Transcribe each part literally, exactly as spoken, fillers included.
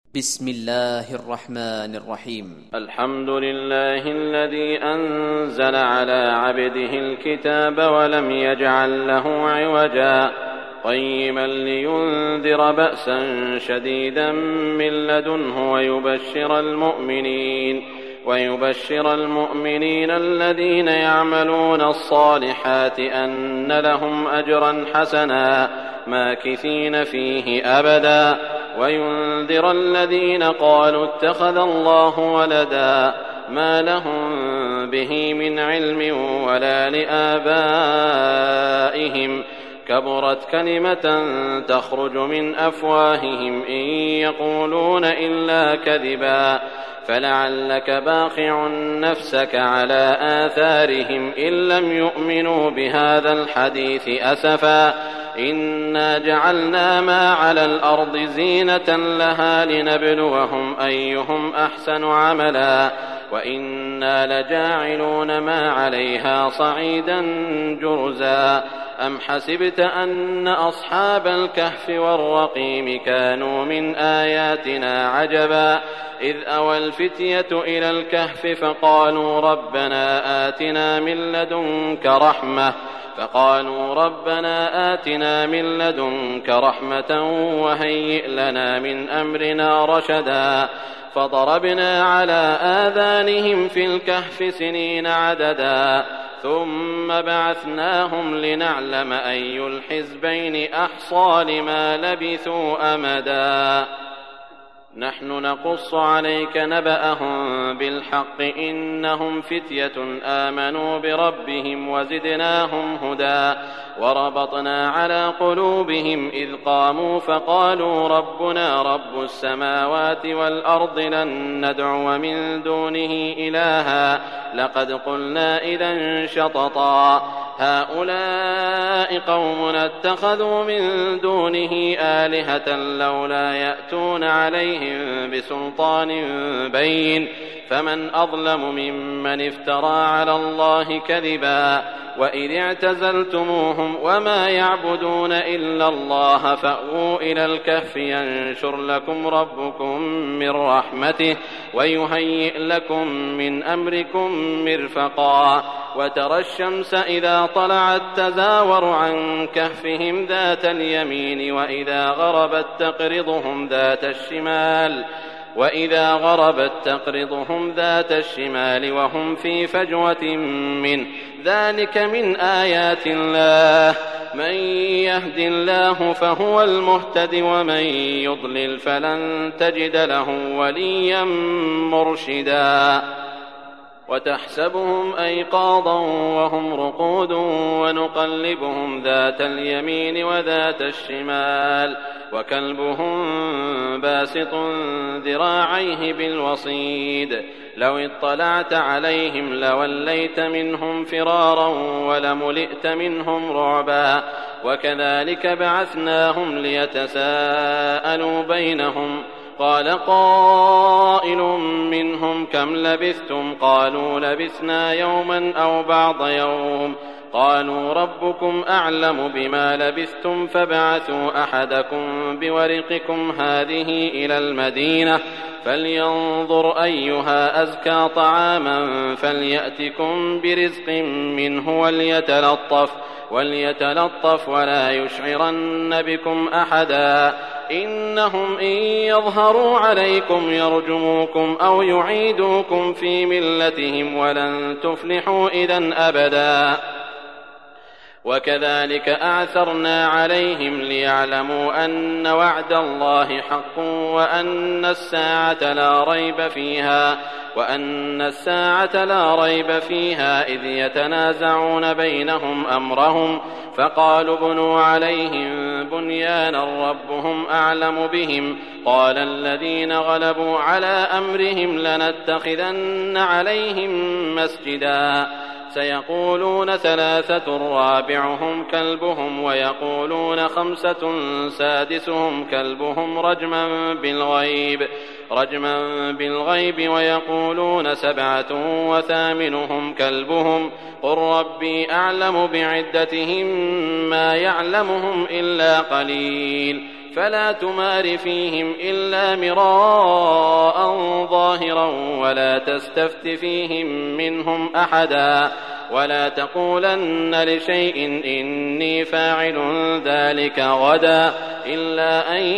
بسم الله الرحمن الرحيم. الحمد لله الذي أنزل على عبده الكتاب ولم يجعل له عوجا قيما لينذر بأسا شديدا من لدنه ويبشر المؤمنين ويبشر المؤمنين الذين يعملون الصالحات أن لهم أجرا حسنا ماكثين فيه أبدا وينذر الذين قالوا اتخذ الله ولدا ما لهم به من علم ولا لآبائهم كبرت كلمة تخرج من أفواههم إن يقولون إلا كذبا فلعلك باخع نفسك على آثارهم إن لم يؤمنوا بهذا الحديث أسفا إنا جعلنا ما على الأرض زينة لها لنبلوهم أيهم أحسن عملا وإنا لجاعلون ما عليها صعيدا جرزا أم حسبت أن أصحاب الكهف والرقيم كانوا من آياتنا عجبا إذ أوى الفتية إلى الكهف فقالوا ربنا آتنا من لدنك رحمة فقالوا ربنا آتنا من لدنك رحمة وهيئ لنا من أمرنا رشدا فضربنا على آذانهم في الكهف سنين عددا ثم بعثناهم لنعلم أي الحزبين أحصى لما لبثوا أمدا نحن نقص عليك نبأهم بالحق إنهم فتية آمنوا بربهم وزدناهم هدى وربطنا على قلوبهم إذ قاموا فقالوا ربنا رب السماوات والأرض لن ندعو من دونه إلها لقد قلنا إذا شططا هؤلاء قومنا اتخذوا من دونه آلهة لولا يأتون عليهم بسلطان بين فمن أظلم ممن افترى على الله كذبا وإذ اعتزلتموهم وما يعبدون إلا الله فأووا إلى الكهف ينشر لكم ربكم من رحمته ويهيئ لكم من أمركم مرفقا وترى الشمس إذا طلعت تزاور عن كهفهم ذات اليمين وإذا غربت تقرضهم ذات الشمال وإذا غربت تقرضهم ذات الشمال وهم في فجوة منه ذلك من آيات الله من يهد الله فهو المهتد ومن يضلل فلن تجد له وليا مرشدا وتحسبهم أيقاظا وهم رقود ونقلبهم ذات اليمين وذات الشمال وكلبهم باسط ذراعيه بالوصيد لو اطلعت عليهم لوليت منهم فرارا ولملئت منهم رعبا وكذلك بعثناهم ليتساءلوا بينهم قال قائل منهم كم لبثتم قالوا لبثنا يوما أو بعض يوم قالوا ربكم أعلم بما لبثتم فابعثوا أحدكم بورقكم هذه إلى المدينة فلينظر أيها أزكى طعاما فليأتكم برزق منه وليتلطف وليتلطف ولا يشعرن بكم أحدا إنهم إن يظهروا عليكم يرجموكم أو يعيدوكم في ملتهم ولن تفلحوا إذن أبدا وكذلك أعثرنا عليهم ليعلموا أن وعد الله حق وأن الساعة لا ريب فيها وأن الساعة لا ريب فيها إذ يتنازعون بينهم أمرهم فقالوا بنوا عليهم بنيانا ربهم أعلم بهم قال الذين غلبوا على أمرهم لنتخذن عليهم مسجدا سيقولون ثلاثة رابعهم كلبهم ويقولون خمسة سادسهم كلبهم رجما بالغيب رجما بالغيب ويقولون سبعة وثامنهم كلبهم قل ربي أعلم بعدتهم ما يعلمهم إلا قليل فلا تمار فيهم إلا مراء ظاهرا ولا تستفت فيهم منهم أحدا ولا تقولن لشيء إني فاعل ذلك غدا إلا أن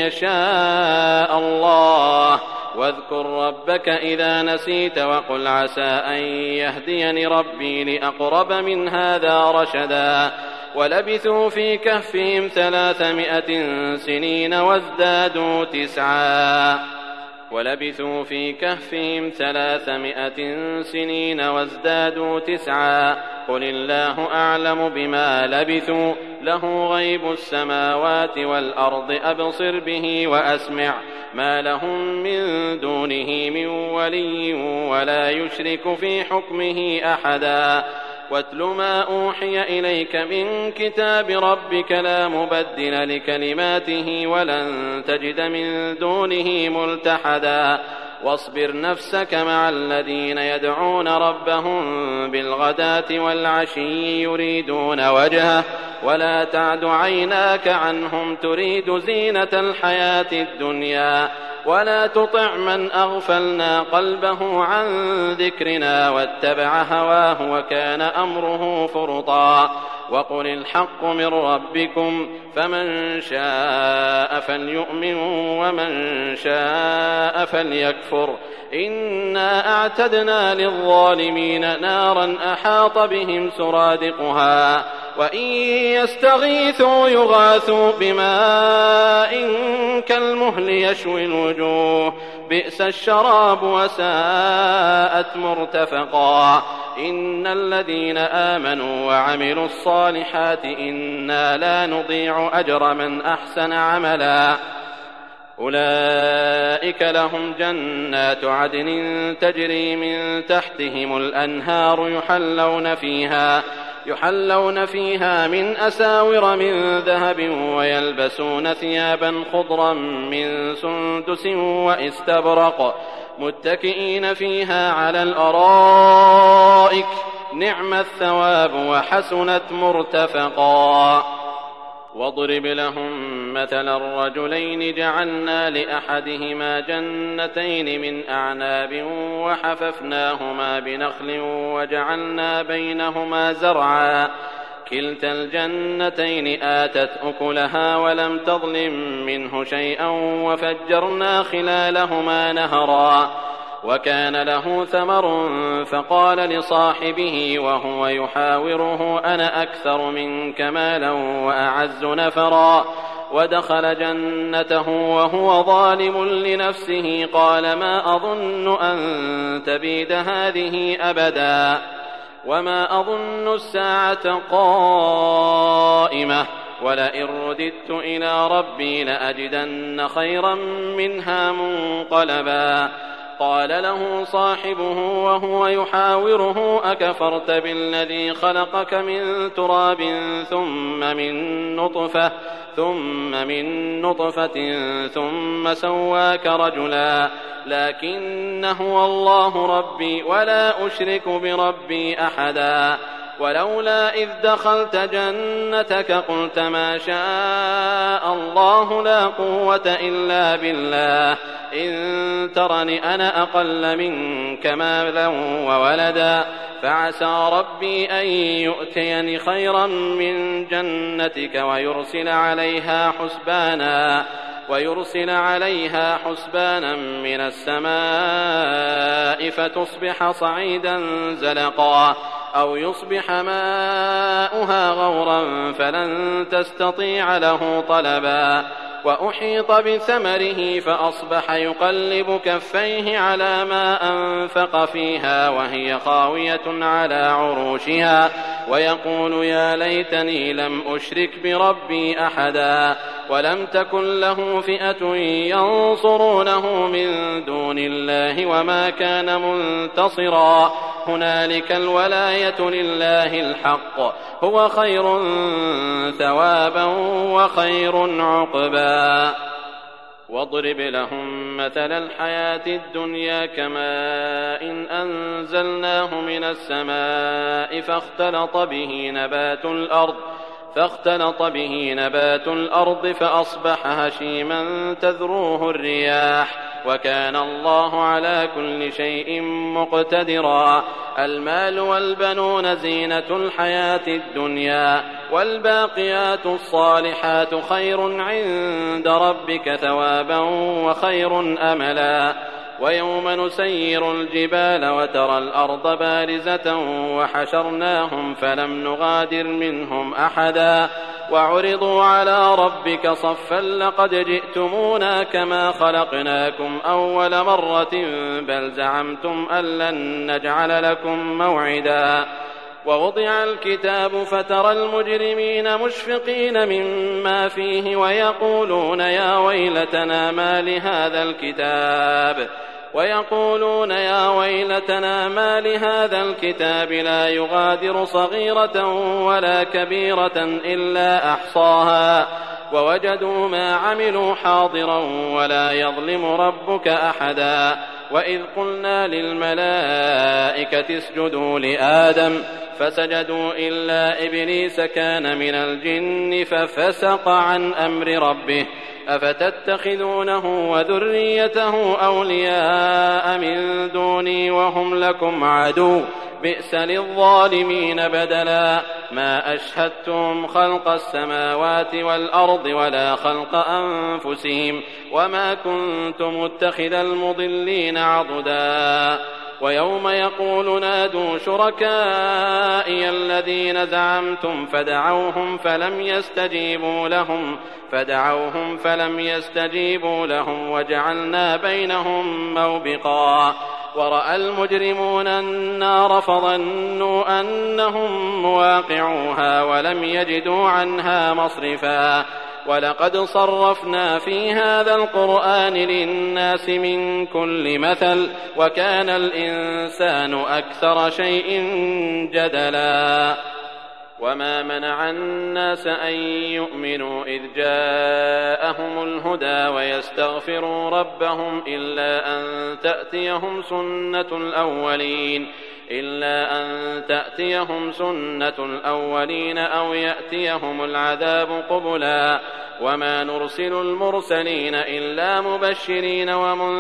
يشاء الله واذكر ربك إذا نسيت وقل عسى أن يهديني ربي لأقرب من هذا رشدا ولبثوا في كهفهم ثلاثمائة سنين وازدادوا تسعا ولبثوا في كهفهم ثلاثمائة سنين وازدادوا تسعا قل الله أعلم بما لبثوا له غيب السماوات والأرض أبصر به وأسمع ما لهم من دونه من ولي ولا يشرك في حكمه أحدا واتل ما أوحي إليك من كتاب ربك لا مبدل لكلماته ولن تجد من دونه ملتحدا واصبر نفسك مع الذين يدعون ربهم بالغداة والعشي يريدون وجهه ولا تعد عيناك عنهم تريد زينة الحياة الدنيا ولا تطع من أغفلنا قلبه عن ذكرنا واتبع هواه وكان أمره فرطا وقل الحق من ربكم فمن شاء فليؤمن ومن شاء فليكفر إنا أعتدنا للظالمين نارا أحاط بهم سرادقها وإن يستغيثوا يغاثوا بماء كالمهل يشوي الوجوه بئس الشراب وساءت مرتفقا إن الذين آمنوا وعملوا الصالحات إنا لا نضيع أجر من أحسن عملا أولئك لهم جنات عدن تجري من تحتهم الأنهار يحلون فيها يحلون فيها من أساور من ذهب ويلبسون ثيابا خضرا من سندس واستبرق متكئين فيها على الأرائك نعم الثواب وحسنت مرتفقا واضرب لهم مثل الرجلين جعلنا لأحدهما جنتين من أعناب وحففناهما بنخل وجعلنا بينهما زرعا كلتا الجنتين آتت أكلها ولم تظلم منه شيئا وفجرنا خلالهما نهرا وكان له ثمر فقال لصاحبه وهو يحاوره أنا أكثر منك مالا وأعز نفرا ودخل جنته وهو ظالم لنفسه قال ما أظن أن تبيد هذه أبدا وما أظن الساعة قائمة ولئن رددت إلى ربي لأجدن خيرا منها منقلبا قال له صاحبه وهو يحاوره أكفرت بالذي خلقك من تراب ثم من نطفة ثم من نطفة ثم سواك رجلا لكن هو الله ربي ولا أشرك بربي أحدا ولولا إذ دخلت جنتك قلت ما شاء الله لا قوة إلا بالله إن ترني أنا أقل منك مالا وولدا فعسى ربي أن يؤتيني خيرا من جنتك ويرسل عليها حسبانا ويرسل عليها حسبانا من السماء فتصبح صعيدا زلقا أو يصبح ماؤها غورا فلن تستطيع له طلبا وأحيط بثمره فأصبح يقلب كفيه على ما أنفق فيها وهي خاوية على عروشها ويقول يا ليتني لم أشرك بربي أحدا ولم تكن له فئة ينصرونه من دون الله وما كان منتصرا هنالك الولاية لله الحق هو خير ثوابا وخير عقبا واضرب لهم مثل الحياة الدنيا كماء إن أنزلناه من السماء فاختلط به نبات الأرض فاختلط به نبات الأرض فأصبح هشيما تذروه الرياح وكان الله على كل شيء مقتدرا. المال والبنون زينة الحياة الدنيا والباقيات الصالحات خير عند ربك ثوابا وخير أملا. ويوم نسير الجبال وترى الأرض بارزة وحشرناهم فلم نغادر منهم أحدا وعرضوا على ربك صفا لقد جئتمونا كما خلقناكم أول مرة بل زعمتم أن لن نجعل لكم موعدا. ووضع الكتاب فترى المجرمين مشفقين مما فيه ويقولون يا ويلتنا ما لهذا الكتاب ويقولون يا ويلتنا ما لهذا الكتاب لا يغادر صغيرة ولا كبيرة إلا أحصاها ووجدوا ما عملوا حاضرا ولا يظلم ربك أحدا. وإذ قلنا للملائكة اسجدوا لآدم فسجدوا إلا إبليس كان من الجن ففسق عن أمر ربه أفتتخذونه وذريته أولياء من دوني وهم لكم عدو بئس للظالمين بدلا. ما أشهدتم خلق السماوات والأرض ولا خلق أنفسهم وما كنت متخذ المضلين عضدا. ويوم يقول نادوا شركائي الذين زعمتم فدعوهم فلم يستجيبوا لهم فدعوهم فلم يستجيبوا لهم وجعلنا بينهم موبقا. ورأى المجرمون النار فظنوا أنهم مواقعوها ولم يجدوا عنها مصرفا. ولقد صرفنا في هذا القرآن للناس من كل مثل وكان الإنسان أكثر شيء جدلا. وما منع الناس أن يؤمنوا إذ جاءهم الهدى ويستغفروا ربهم إلا أن تأتيهم سنة الأولين إلا أن تأتيهم سنة الأولين أو يأتيهم العذاب قبلا. وما نرسل المرسلين إلا مبشرين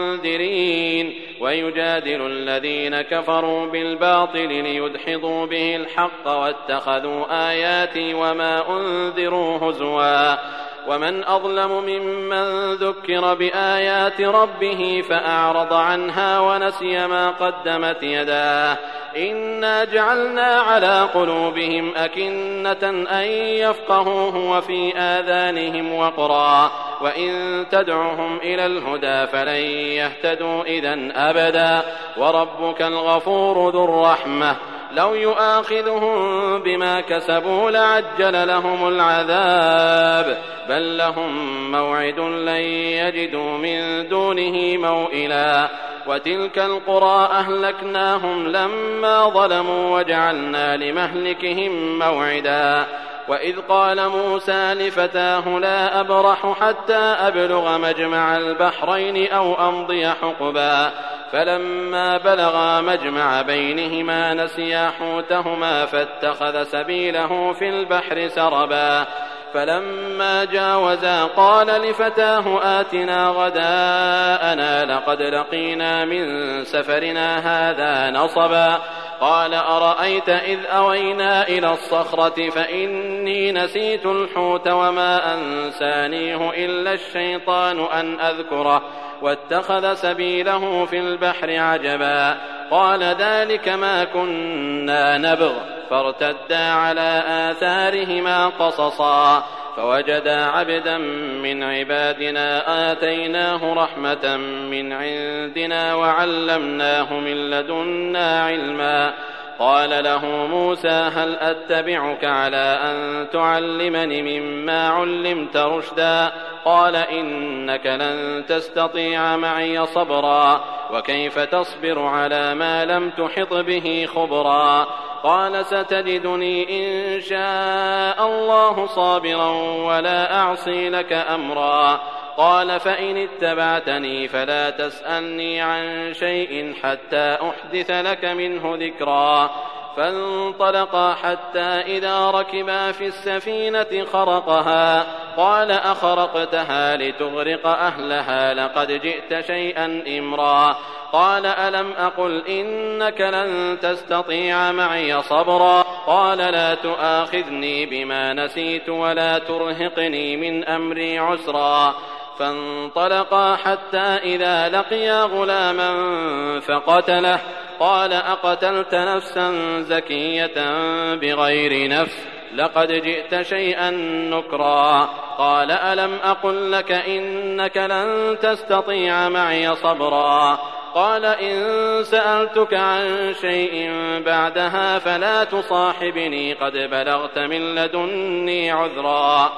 ومنذرين ويجادل الذين كفروا بالباطل ليدحضوا به الحق واتخذوا آياتي وما أنذروا هزوا. ومن أظلم ممن ذكر بآيات ربه فأعرض عنها ونسي ما قدمت يداه إنا جعلنا على قلوبهم أكنة أن يفقهوه وفي آذانهم وقرا وإن تدعهم إلى الهدى فلن يهتدوا إذن أبدا. وربك الغفور ذو الرحمة لو يؤاخذهم بما كسبوا لعجل لهم العذاب بل لهم موعد لن يجدوا من دونه موئلا. وتلك القرى أهلكناهم لما ظلموا وجعلنا لمهلكهم موعدا. وإذ قال موسى لفتاه لا أبرح حتى أبلغ مجمع البحرين أو أمضي حقبا فلما بلغا مجمع بينهما نسيا حوتهما فاتخذ سبيله في البحر سربا. فلما جاوزا قال لفتاه آتنا غداءنا لقد لقينا من سفرنا هذا نصبا. قال أرأيت إذ أوينا إلى الصخرة فإني نسيت الحوت وما أنسانيه إلا الشيطان أن أذكره واتخذ سبيله في البحر عجبا. قال ذلك ما كنا نبغ فارتدا على آثارهما قصصا فوجدا عبدا من عبادنا آتيناه رحمة من عندنا وعلمناه من لدنا علما. قال له موسى هل أتبعك على أن تعلمني مما علمت رشدا قال إنك لن تستطيع معي صبرا وكيف تصبر على ما لم تحط به خبرا. قال ستجدني إن شاء الله صابرا ولا أعصي لك أمرا. قال فإن اتبعتني فلا تسألني عن شيء حتى أحدث لك منه ذكرا. فانطلقا حتى إذا ركبا في السفينة خرقها قال أخرقتها لتغرق أهلها لقد جئت شيئا إمرا قال ألم أقل إنك لن تستطيع معي صبرا قال لا تؤاخذني بما نسيت ولا ترهقني من أمري عسرا فانطلقا حتى إذا لقيا غلاما فقتله قال أقتلت نفسا زكية بغير نفس لقد جئت شيئا نكرا قال ألم أقل لك إنك لن تستطيع معي صبرا قال إن سألتك عن شيء بعدها فلا تصاحبني قد بلغت من لدني عذرا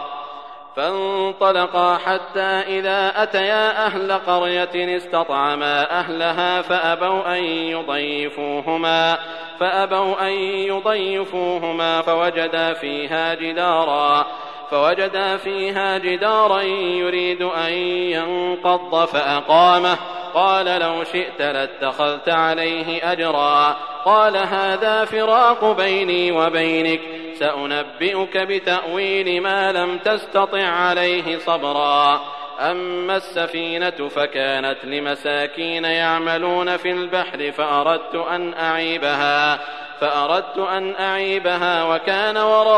فانطلقا حتى إذا أتيا أهل قرية استطعما أهلها فأبوا أن يضيفوهما فأبوا أن يضيفوهما فوجدا فيها جدارا فوجدا فيها جدارا يريد أن ينقض فأقامه قال لو شئت لاتخذت عليه أجرا قال هذا فراق بيني وبينك سأنبئك بتأويل ما لم تستطع عليه صبرا أما السفينة فكانت لمساكين يعملون في البحر فأردت أن أعيبها فأردت أن أعيبها وكان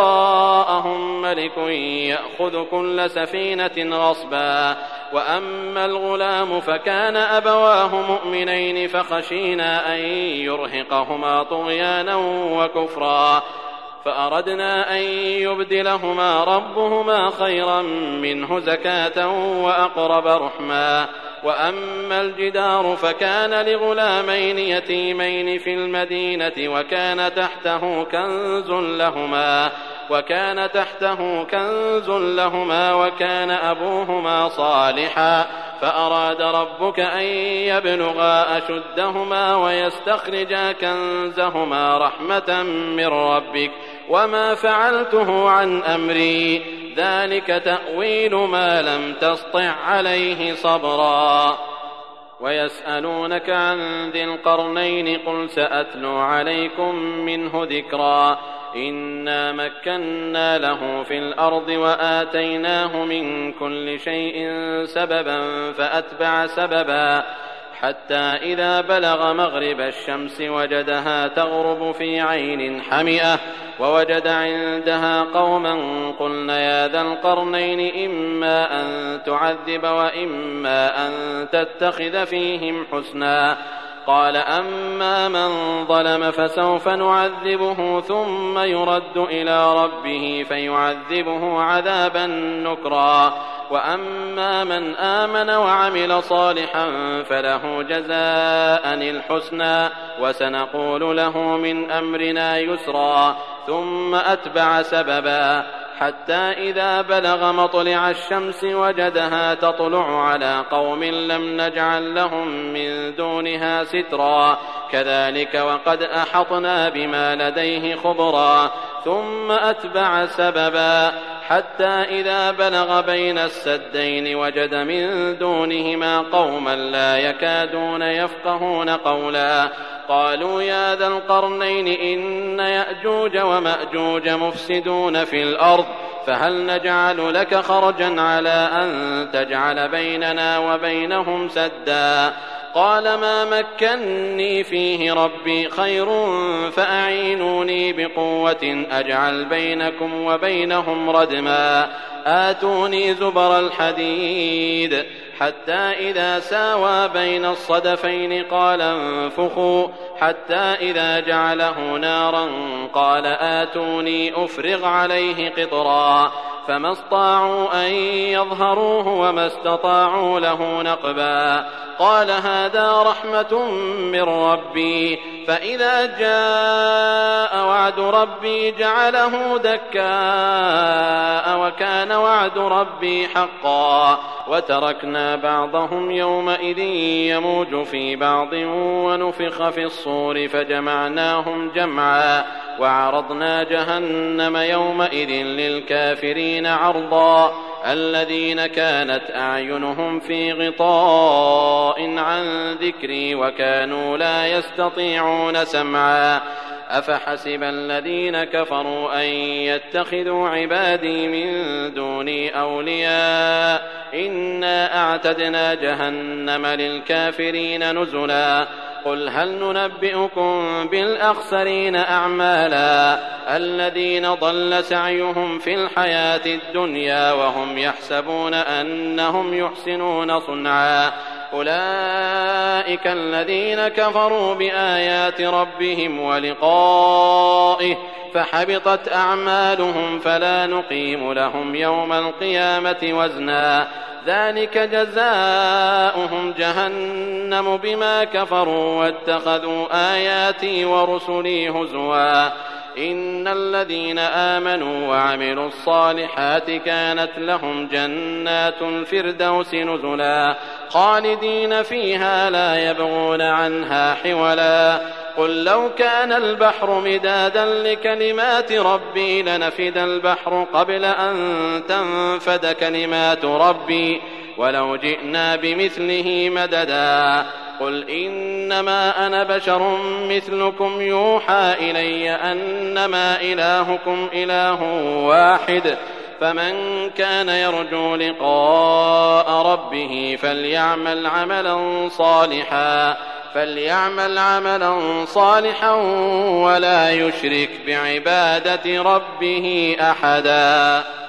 وراءهم ملك يأخذ كل سفينة غصبا وأما الغلام فكان أبواه مؤمنين فخشينا أن يرهقهما طغيانا وكفرا فأردنا أن يبدلهما ربهما خيرا منه زكاة وأقرب رحما وأما الجدار فكان لغلامين يتيمين في المدينة وكان تحته كنز لهما وكان تحته كنز لهما وكان أبوهما صالحا فأراد ربك أن يبلغا أشدهما ويستخرجا كنزهما رحمة من ربك وما فعلته عن أمري ذلك تأويل ما لم تسطع عليه صبرا ويسألونك عن ذي القرنين قل سأتلو عليكم منه ذكرا إنا مكنا له في الأرض وآتيناه من كل شيء سببا فأتبع سببا حتى إذا بلغ مغرب الشمس وجدها تغرب في عين حمئة ووجد عندها قوما قلنا يا ذا القرنين إما أن تعذب وإما أن تتخذ فيهم حسنا قال أما من ظلم فسوف نعذبه ثم يرد إلى ربه فيعذبه عذابا نكرا وأما من آمن وعمل صالحا فله جزاء الحسنى وسنقول له من أمرنا يسرا ثم أتبع سببا حتى إذا بلغ مطلع الشمس وجدها تطلع على قوم لم نجعل لهم من دونها سترا كذلك وقد أحطنا بما لديه خبرا ثم أتبع سببا حتى إذا بلغ بين السدين وجد من دونهما قوما لا يكادون يفقهون قولا قالوا يا ذا القرنين إن يأجوج ومأجوج مفسدون في الأرض فهل نجعل لك خرجا على أن تجعل بيننا وبينهم سدا قال ما مكني فيه ربي خير فأعينوني بقوة أجعل بينكم وبينهم ردما آتوني زبر الحديد حتى إذا ساوى بين الصدفين قال انفخوا حتى إذا جعله نارا قال آتوني أفرغ عليه قطرا فما استطاعوا أن يظهروه وما استطاعوا له نقبا قال هذا رحمة من ربي فإذا جاء وعد ربي جعله دكاء وكان وعد ربي حقا وتركنا بعضهم يومئذ يموج في بعض ونفخ في الصور فجمعناهم جمعا وعرضنا جهنم يومئذ للكافرين عرضا الذين كانت أعينهم في غطاء عن ذكري وكانوا لا يستطيعون سمعا أفحسب الذين كفروا أن يتخذوا عبادي من دوني أولياء إنا أعتدنا جهنم للكافرين نزلا قل هل ننبئكم بالأخسرين أعمالا الذين ضل سعيهم في الحياة الدنيا وهم يحسبون أنهم يحسنون صنعا أولئك الذين كفروا بآيات ربهم ولقائه فحبطت أعمالهم فلا نقيم لهم يوم القيامة وزنا ذلك جزاؤهم جهنم بما كفروا واتخذوا آياتي ورسلي هزوا إن الذين آمنوا وعملوا الصالحات كانت لهم جنات الفردوس نزلا خالدين فيها لا يبغون عنها حولا قل لو كان البحر مدادا لكلمات ربي لنفد البحر قبل أن تنفد كلمات ربي ولو جئنا بمثله مددا قل إنما أنا بشر مثلكم يوحى إلي أنما إلهكم إله واحد فمن كان يرجو لقاء ربه فليعمل عملا صالحا فليعمل عملا صالحا ولا يشرك بعبادة ربه أحدا.